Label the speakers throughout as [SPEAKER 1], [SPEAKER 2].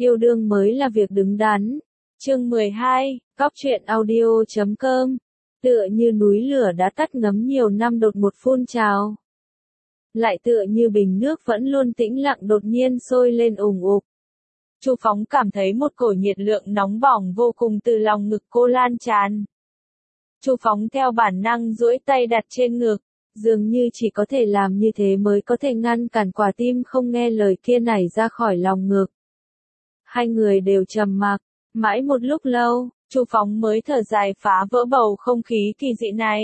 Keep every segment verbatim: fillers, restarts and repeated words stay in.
[SPEAKER 1] Yêu đương mới là việc đứng đắn. Chương mười hai, Cóc truyện audio chấm com. Tựa như núi lửa đã tắt ngấm nhiều năm đột một phun trào. Lại tựa như bình nước vẫn luôn tĩnh lặng đột nhiên sôi lên ùng ục. Chu Phóng cảm thấy một cổ nhiệt lượng nóng bỏng vô cùng từ lòng ngực cô lan tràn. Chu Phóng theo bản năng duỗi tay đặt trên ngực, dường như chỉ có thể làm như thế mới có thể ngăn cản quả tim không nghe lời kia nảy ra khỏi lòng ngực. Hai người đều trầm mặc, mãi một lúc lâu, Chu Phóng mới thở dài phá vỡ bầu không khí kỳ dị này.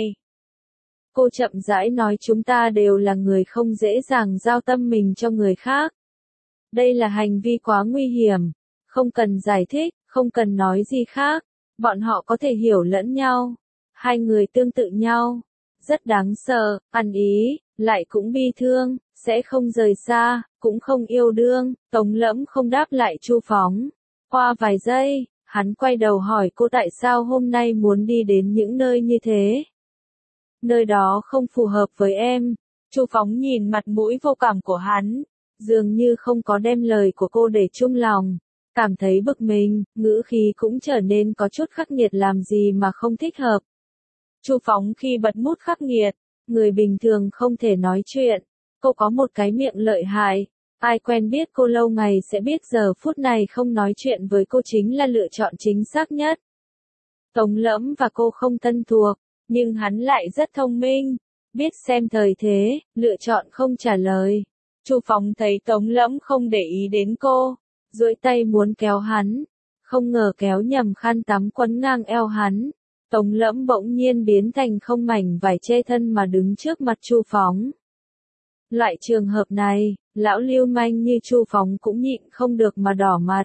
[SPEAKER 1] Cô chậm rãi nói chúng ta đều là người không dễ dàng giao tâm mình cho người khác. Đây là hành vi quá nguy hiểm, không cần giải thích, không cần nói gì khác, bọn họ có thể hiểu lẫn nhau. Hai người tương tự nhau, rất đáng sợ, ăn ý, lại cũng bi thương, sẽ không rời xa, cũng không yêu đương. Tống Lẫm không đáp lại Chu Phóng. Qua vài giây, hắn quay đầu hỏi cô tại sao hôm nay muốn đi đến những nơi như thế. Nơi đó không phù hợp với em. Chu Phóng nhìn mặt mũi vô cảm của hắn, dường như không có đem lời của cô để chung lòng. Cảm thấy bực mình, ngữ khí cũng trở nên có chút khắc nghiệt làm gì mà không thích hợp. Chu Phóng khi bật mút khắc nghiệt, người bình thường không thể nói chuyện. Cô có một cái miệng lợi hại. Ai quen biết cô lâu ngày sẽ biết giờ phút này không nói chuyện với cô chính là lựa chọn chính xác nhất. Tống Lẫm và cô không thân thuộc, nhưng hắn lại rất thông minh, biết xem thời thế, lựa chọn không trả lời. Chu Phóng thấy Tống Lẫm không để ý đến cô, duỗi tay muốn kéo hắn, không ngờ kéo nhầm khăn tắm quấn ngang eo hắn. Tống Lẫm bỗng nhiên biến thành không mảnh vải che thân mà đứng trước mặt Chu Phóng. Loại trường hợp này, lão lưu manh như Chu Phóng cũng nhịn không được mà đỏ mặt.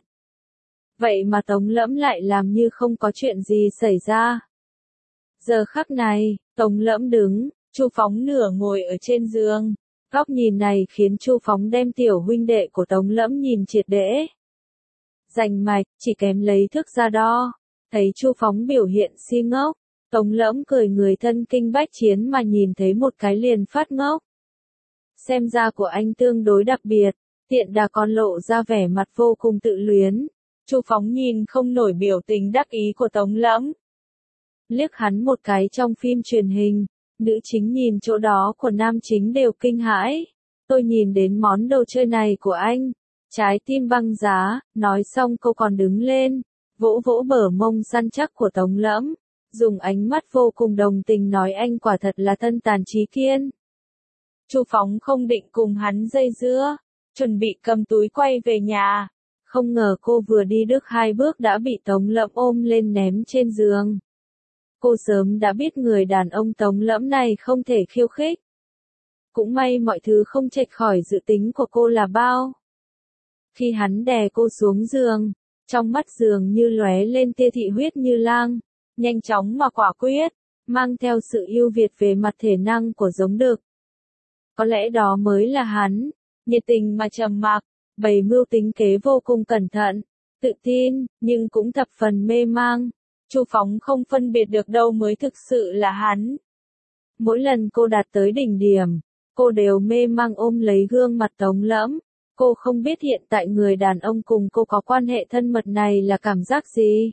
[SPEAKER 1] Vậy mà Tống Lẫm lại làm như không có chuyện gì xảy ra. Giờ khắc này, Tống Lẫm đứng, Chu Phóng nửa ngồi ở trên giường. Góc nhìn này khiến Chu Phóng đem tiểu huynh đệ của Tống Lẫm nhìn triệt để. Rành mạch, chỉ kém lấy thước ra đo. Thấy Chu Phóng biểu hiện si ngốc, Tống Lẫm cười người thân kinh bách chiến mà nhìn thấy một cái liền phát ngốc. Xem ra của anh tương đối đặc biệt, tiện đà còn lộ ra vẻ mặt vô cùng tự luyến. Chu Phóng nhìn không nổi biểu tình đắc ý của Tống Lẫm. Liếc hắn một cái trong phim truyền hình, nữ chính nhìn chỗ đó của nam chính đều kinh hãi. Tôi nhìn đến món đồ chơi này của anh, trái tim băng giá, nói xong cô còn đứng lên, vỗ vỗ bờ mông săn chắc của Tống Lẫm, dùng ánh mắt vô cùng đồng tình nói anh quả thật là thân tàn trí kiên. Chu Phóng không định cùng hắn dây dưa, chuẩn bị cầm túi quay về nhà. Không ngờ cô vừa đi được hai bước đã bị Tống Lẫm ôm lên ném trên giường. Cô sớm đã biết người đàn ông Tống Lẫm này không thể khiêu khích. Cũng may mọi thứ không chệch khỏi dự tính của cô là bao. Khi hắn đè cô xuống giường, trong mắt dường như lóe lên tia thị huyết như lang, nhanh chóng mà quả quyết, mang theo sự ưu việt về mặt thể năng của giống đực. Có lẽ đó mới là hắn, nhiệt tình mà trầm mặc, bày mưu tính kế vô cùng cẩn thận, tự tin, nhưng cũng thập phần mê mang. Chu Phóng không phân biệt được đâu mới thực sự là hắn. Mỗi lần cô đạt tới đỉnh điểm, cô đều mê mang ôm lấy gương mặt Tống Lẫm. Cô không biết hiện tại người đàn ông cùng cô có quan hệ thân mật này là cảm giác gì.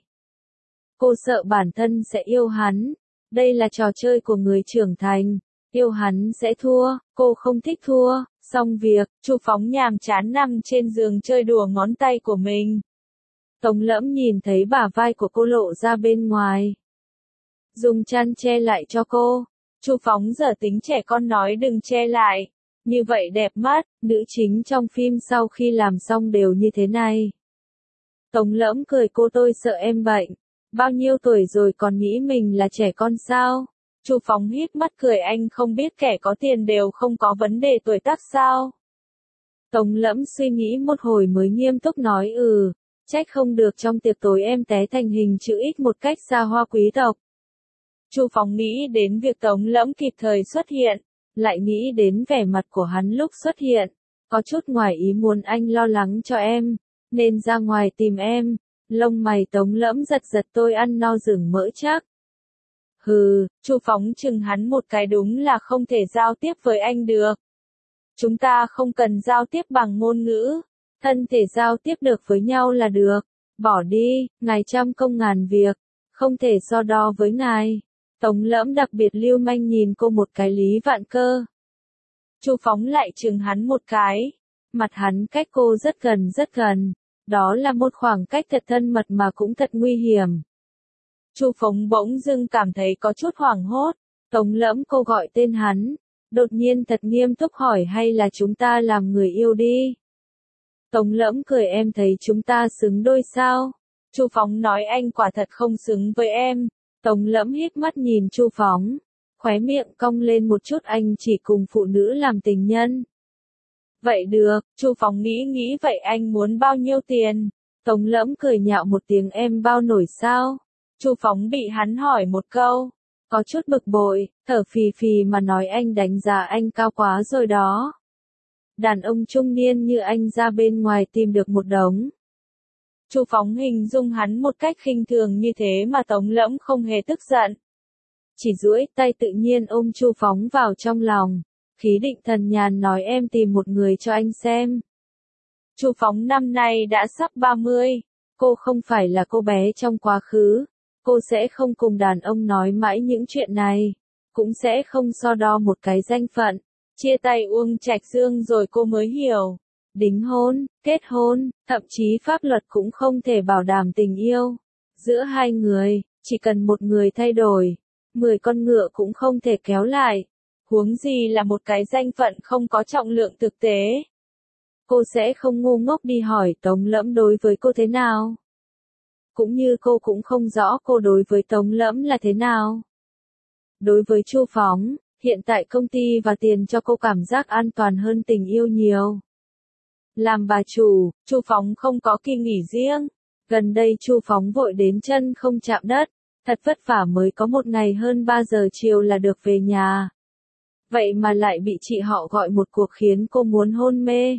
[SPEAKER 1] Cô sợ bản thân sẽ yêu hắn. Đây là trò chơi của người trưởng thành. Yêu hắn sẽ thua, cô không thích thua. Xong việc, Chu Phóng nhàm chán nằm trên giường chơi đùa ngón tay của mình. Tống Lẫm nhìn thấy bả vai của cô lộ ra bên ngoài, dùng chăn che lại cho cô. Chu Phóng giờ tính trẻ con nói đừng che lại, như vậy đẹp mắt. Nữ chính trong phim sau khi làm xong đều như thế này. Tống Lẫm cười cô tôi sợ em bệnh. Bao nhiêu tuổi rồi còn nghĩ mình là trẻ con sao? Chu Phóng híp mắt cười anh không biết kẻ có tiền đều không có vấn đề tuổi tác sao? Tống Lẫm suy nghĩ một hồi mới nghiêm túc nói ừ, trách không được trong tiệc tối em té thành hình chữ X một cách xa hoa quý tộc. Chu Phóng nghĩ đến việc Tống Lẫm kịp thời xuất hiện, lại nghĩ đến vẻ mặt của hắn lúc xuất hiện, có chút ngoài ý muốn anh lo lắng cho em, nên ra ngoài tìm em. Lông mày Tống Lẫm giật giật tôi ăn no rừng mỡ chắc. Hừ, Chu Phóng chừng hắn một cái đúng là không thể giao tiếp với anh được. Chúng ta không cần giao tiếp bằng ngôn ngữ. thân thể giao tiếp được với nhau là được. Bỏ đi, ngài trăm công ngàn việc, không thể so đo với ngài. Tống Lẫm đặc biệt lưu manh nhìn cô một cái Lý Vạn Cơ. Chu Phóng lại chừng hắn một cái. Mặt hắn cách cô rất gần rất gần. Đó là một khoảng cách thật thân mật mà cũng thật nguy hiểm. Chu Phóng bỗng dưng cảm thấy có chút hoảng hốt. Tống Lẫm cô gọi tên hắn. Đột nhiên thật nghiêm túc hỏi hay là chúng ta làm người yêu đi. Tống Lẫm cười em thấy chúng ta xứng đôi sao. Chu Phóng nói anh quả thật không xứng với em. Tống Lẫm híp mắt nhìn Chu Phóng. Khóe miệng cong lên một chút anh chỉ cùng phụ nữ làm tình nhân. Vậy được, Chu Phóng nghĩ nghĩ vậy anh muốn bao nhiêu tiền? Tống Lẫm cười nhạo một tiếng em bao nổi sao? Chu Phóng bị hắn hỏi một câu. Có chút bực bội, thở phì phì mà nói anh đánh giá anh cao quá rồi đó. Đàn ông trung niên như anh ra bên ngoài tìm được một đống. Chu Phóng hình dung hắn một cách khinh thường như thế mà Tống Lẫm không hề tức giận. Chỉ duỗi tay tự nhiên ôm Chu Phóng vào trong lòng. Khí định thần nhàn nói em tìm một người cho anh xem. Chu Phóng năm nay đã sắp ba mươi. Cô không phải là cô bé trong quá khứ. Cô sẽ không cùng đàn ông nói mãi những chuyện này. Cũng sẽ không so đo một cái danh phận. Chia tay Uông Trạch Dương rồi cô mới hiểu. Đính hôn, kết hôn, thậm chí pháp luật cũng không thể bảo đảm tình yêu. Giữa hai người, chỉ cần một người thay đổi, mười con ngựa cũng không thể kéo lại. Huống gì là một cái danh phận không có trọng lượng thực tế. Cô sẽ không ngu ngốc đi hỏi Tống Lẫm đối với cô thế nào. Cũng như cô cũng không rõ cô đối với Tống Lẫm là thế nào. Đối với Chu Phóng, hiện tại công ty và tiền cho cô cảm giác an toàn hơn tình yêu nhiều. Làm bà chủ, Chu Phóng không có kỳ nghỉ riêng. Gần đây Chu Phóng vội đến chân không chạm đất. Thật vất vả mới có một ngày hơn ba giờ chiều là được về nhà. Vậy mà lại bị chị họ gọi một cuộc khiến cô muốn hôn mê.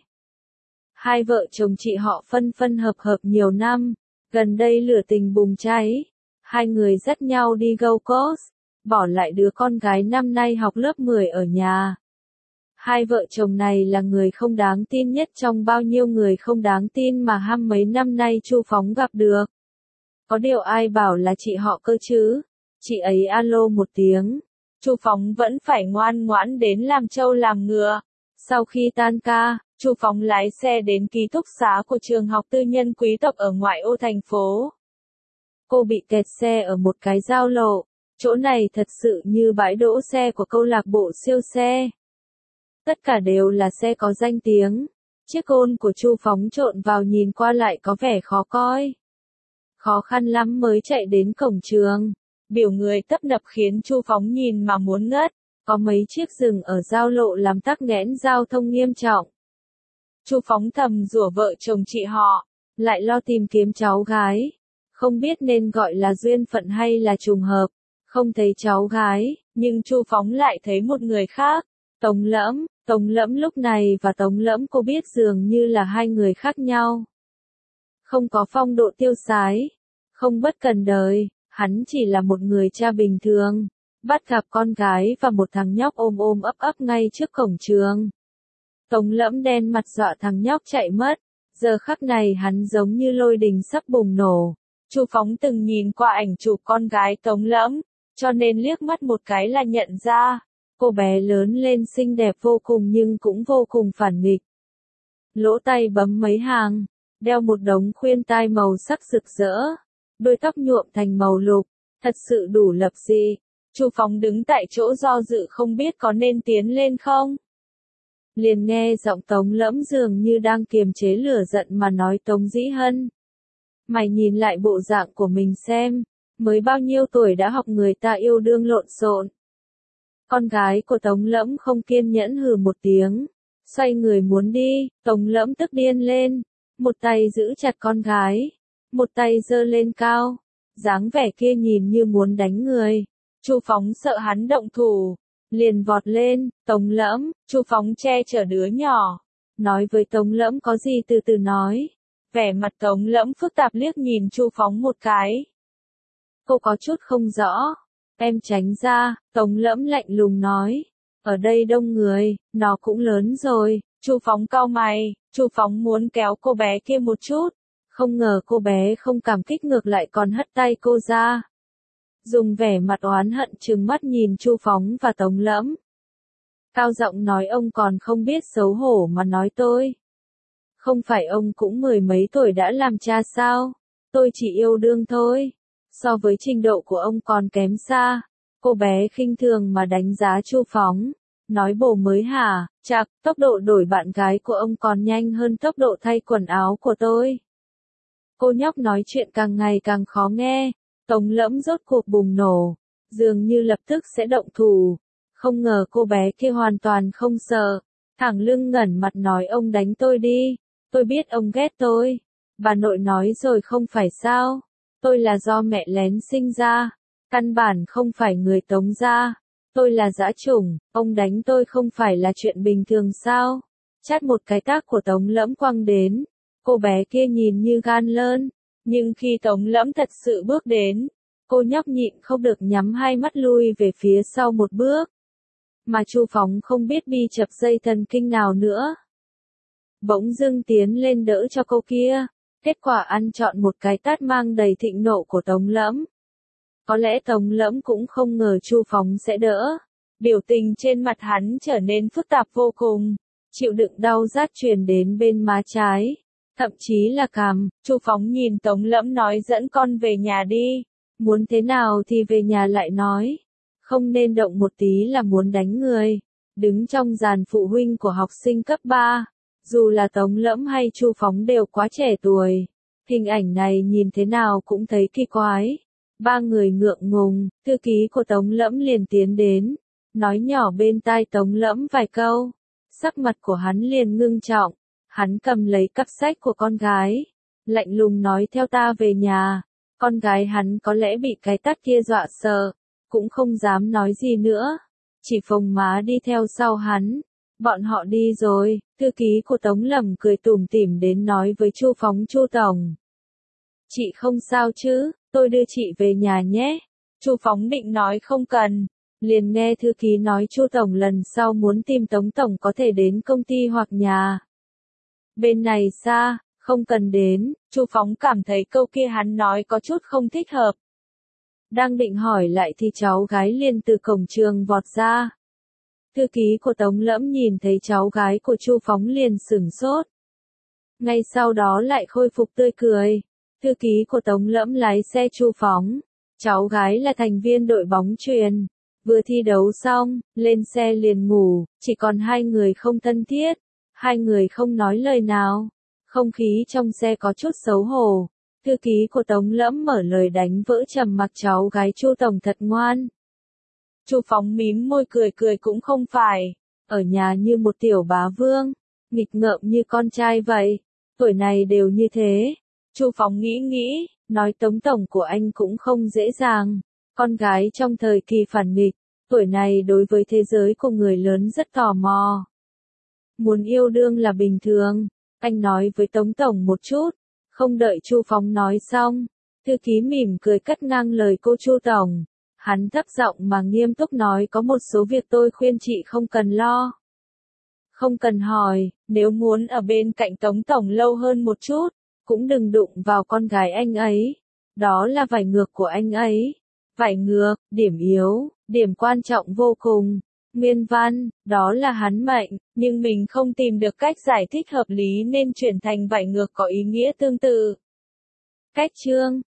[SPEAKER 1] Hai vợ chồng chị họ phân phân hợp hợp nhiều năm. Gần đây lửa tình bùng cháy. Hai người dắt nhau đi Gold Coast. Bỏ lại đứa con gái năm nay học lớp mười ở nhà. Hai vợ chồng này là người không đáng tin nhất trong bao nhiêu người không đáng tin mà hăm mấy năm nay Chu Phóng gặp được. Có điều ai bảo là chị họ cơ chứ? Chị ấy alo một tiếng. Chu Phóng vẫn phải ngoan ngoãn đến làm trâu làm ngựa. Sau khi tan ca, Chu Phóng lái xe đến ký túc xá của trường học tư nhân quý tộc ở ngoại ô thành phố. Cô bị kẹt xe ở một cái giao lộ. Chỗ này thật sự như bãi đỗ xe của câu lạc bộ siêu xe. Tất cả đều là xe có danh tiếng. Chiếc Gôn của Chu Phóng trộn vào nhìn qua lại có vẻ khó coi. Khó khăn lắm mới chạy đến cổng trường. Biểu người tấp nập khiến Chu Phóng nhìn mà muốn ngất. Có mấy chiếc dừng ở giao lộ làm tắc nghẽn giao thông nghiêm trọng. Chu Phóng thầm rủa vợ chồng chị họ, lại lo tìm kiếm cháu gái. Không biết nên gọi là duyên phận hay là trùng hợp. Không thấy cháu gái, nhưng Chu Phóng lại thấy một người khác. Tống Lẫm, Tống Lẫm lúc này và Tống Lẫm cô biết dường như là hai người khác nhau. Không có phong độ tiêu sái, không bất cần đời, hắn chỉ là một người cha bình thường. Bắt gặp con gái và một thằng nhóc ôm ôm ấp ấp ngay trước cổng trường. Tống Lẫm đen mặt dọa thằng nhóc chạy mất. Giờ khắc này hắn giống như lôi đình sắp bùng nổ. Chu Phóng từng nhìn qua ảnh chụp con gái Tống Lẫm, cho nên liếc mắt một cái là nhận ra. Cô bé lớn lên xinh đẹp vô cùng nhưng cũng vô cùng phản nghịch. Lỗ tay bấm mấy hàng, đeo một đống khuyên tai màu sắc rực rỡ, đôi tóc nhuộm thành màu lục, thật sự đủ lập dị. Chu Phóng đứng tại chỗ do dự không biết có nên tiến lên không. Liền nghe giọng Tống Lẫm dường như đang kiềm chế lửa giận mà nói Tống Dĩ Hân. Mày nhìn lại bộ dạng của mình xem, mới bao nhiêu tuổi đã học người ta yêu đương lộn xộn. Con gái của Tống Lẫm không kiên nhẫn hừ một tiếng, xoay người muốn đi. Tống Lẫm tức điên lên, một tay giữ chặt con gái, một tay giơ lên cao, dáng vẻ kia nhìn như muốn đánh người. Chu Phóng sợ hắn động thủ, liền vọt lên. Tống Lẫm, Chu Phóng che chở đứa nhỏ, nói với Tống Lẫm có gì từ từ nói. Vẻ mặt Tống Lẫm phức tạp liếc nhìn Chu Phóng một cái. Cô có chút không rõ. Em tránh ra, Tống Lẫm lạnh lùng nói. Ở đây đông người, nó cũng lớn rồi, Chu Phóng cau mày, Chu Phóng muốn kéo cô bé kia một chút, không ngờ cô bé không cảm kích ngược lại còn hất tay cô ra. Dùng vẻ mặt oán hận trừng mắt nhìn Chu Phóng và Tống Lẫm. Cao giọng nói ông còn không biết xấu hổ mà nói tôi. Không phải ông cũng mười mấy tuổi đã làm cha sao? Tôi chỉ yêu đương thôi. So với trình độ của ông còn kém xa. Cô bé khinh thường mà đánh giá Chu Phóng. Nói bồ mới hả? Chạc, tốc độ đổi bạn gái của ông còn nhanh hơn tốc độ thay quần áo của tôi. Cô nhóc nói chuyện càng ngày càng khó nghe. Tống Lẫm rốt cuộc bùng nổ. Dường như lập tức sẽ động thủ. Không ngờ cô bé kia hoàn toàn không sợ. Thẳng lưng ngẩn mặt nói ông đánh tôi đi. Tôi biết ông ghét tôi. Bà nội nói rồi không phải sao. Tôi là do mẹ lén sinh ra. Căn bản không phải người Tống gia. Tôi là dã chủng. Ông đánh tôi không phải là chuyện bình thường sao. Chát một cái tác của Tống Lẫm quăng đến. Cô bé kia nhìn như gan lơn. Nhưng khi Tống Lẫm thật sự bước đến. Cô nhóc nhịn không được nhắm hai mắt lui về phía sau một bước. Mà Chu Phóng không biết bi chập dây thần kinh nào nữa. Bỗng dưng tiến lên đỡ cho cô kia. Kết quả ăn trọn một cái tát mang đầy thịnh nộ của Tống Lẫm. Có lẽ Tống Lẫm cũng không ngờ Chu Phóng sẽ đỡ. Biểu tình trên mặt hắn trở nên phức tạp vô cùng. Chịu đựng đau rát truyền đến bên má trái. Thậm chí là cằm. Chu Phóng nhìn Tống Lẫm nói dẫn con về nhà đi. Muốn thế nào thì về nhà lại nói. Không nên động một tí là muốn đánh người. Đứng trong dàn phụ huynh của học sinh cấp ba. Dù là Tống Lẫm hay Chu Phóng đều quá trẻ tuổi. Hình ảnh này nhìn thế nào cũng thấy kỳ quái. Ba người ngượng ngùng, thư ký của Tống Lẫm liền tiến đến. Nói nhỏ bên tai Tống Lẫm vài câu. Sắc mặt của hắn liền ngưng trọng. Hắn cầm lấy cặp sách của con gái. Lạnh lùng nói theo ta về nhà. Con gái hắn có lẽ bị cái tát kia dọa sợ. Cũng không dám nói gì nữa. Chỉ phồng má đi theo sau hắn. Bọn họ đi rồi, thư ký của Tống Lầm cười tủm tỉm đến nói với Chu Phóng Chu Tổng. Chị không sao chứ, tôi đưa chị về nhà nhé. Chu Phóng định nói không cần. Liền nghe thư ký nói Chu Tổng lần sau muốn tìm Tống Tổng có thể đến công ty hoặc nhà. Bên này xa, không cần đến. Chu Phóng cảm thấy câu kia hắn nói có chút không thích hợp. Đang định hỏi lại thì cháu gái liền từ cổng trường vọt ra. Thư ký của Tống Lẫm nhìn thấy cháu gái của Chu Phóng liền sửng sốt. Ngay sau đó lại khôi phục tươi cười. Thư ký của Tống Lẫm lái xe Chu Phóng. Cháu gái là thành viên đội bóng chuyền. Vừa thi đấu xong, lên xe liền ngủ, chỉ còn hai người không thân thiết. Hai người không nói lời nào. Không khí trong xe có chút xấu hổ. Thư ký của Tống Lẫm mở lời đánh vỡ trầm mặc cháu gái Chu Tổng thật ngoan. Chu Phóng mím môi cười cười cũng không phải. Ở nhà như một tiểu bá vương. Nghịch ngợm như con trai vậy. Tuổi này đều như thế. Chu Phóng nghĩ nghĩ, nói Tống Tổng của anh cũng không dễ dàng. Con gái trong thời kỳ phản nghịch. Tuổi này đối với thế giới của người lớn rất tò mò. Muốn yêu đương là bình thường. Anh nói với Tống Tổng một chút. Không đợi Chu Phóng nói xong. Thư ký mỉm cười cắt ngang lời cô Chu Tổng. Hắn thấp giọng mà nghiêm túc nói có một số việc tôi khuyên chị không cần lo. Không cần hỏi, nếu muốn ở bên cạnh Tống Tổng lâu hơn một chút, cũng đừng đụng vào con gái anh ấy. Đó là vải ngược của anh ấy. Vải ngược, điểm yếu, điểm quan trọng vô cùng. Nguyên văn, đó là hắn mệnh, nhưng mình không tìm được cách giải thích hợp lý nên chuyển thành vải ngược có ý nghĩa tương tự. Cách chương